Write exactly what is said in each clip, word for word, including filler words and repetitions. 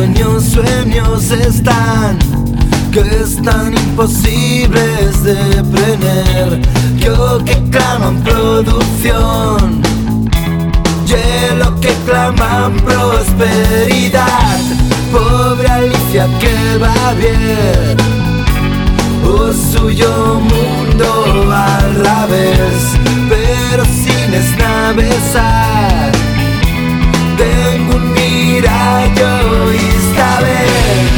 sueños, sueños están, que están imposibles de prener, yo que claman producción, hielo que claman prosperidad, pobre Alicia que va bien, o suyo mundo al revés, pero sin esnavesar, tengo un mirallo y esta vez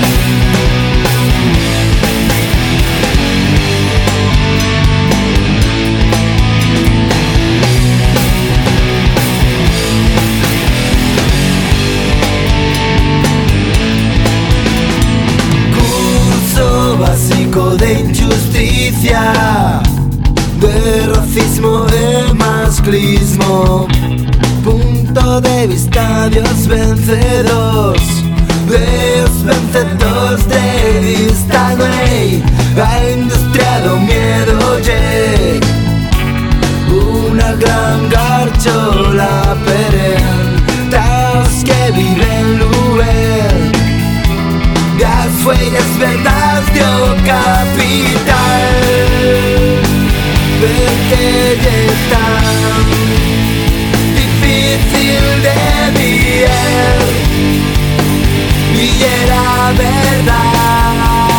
curso básico de injusticia, de racismo, de masclismo, punto de vista de los vencedores, de los vencedores de vista güey, la industria do miedo ye, una gran garchola peren, taos que viven luel, las huellas verdad dio capital, porque ya tan difícil de vivir y era verdad.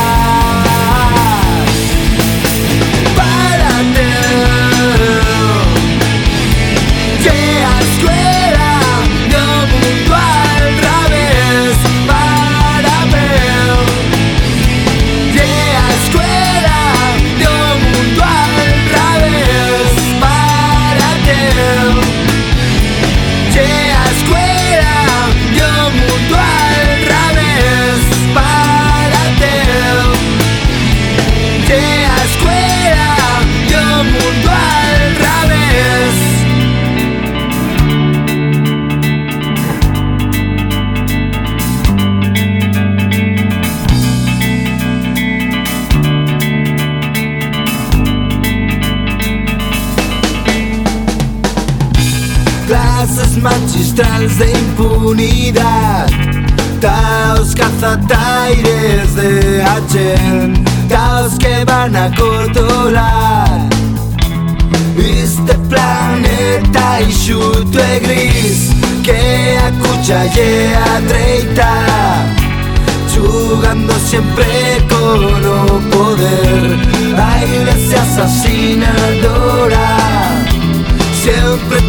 Párate, que a escuela no mundo al revés. Párate, que a escuela no mundo al revés. Párate, que a escuela yo mundo al revés. Párate, que a escuela yo mundo al revés. Clases magistrales de impunidad, taos cazataires de Hachen, taos que van a controlar este planeta y chute gris que acucha y atreita, jugando siempre con no poder, a iglesia asesinadora, siempre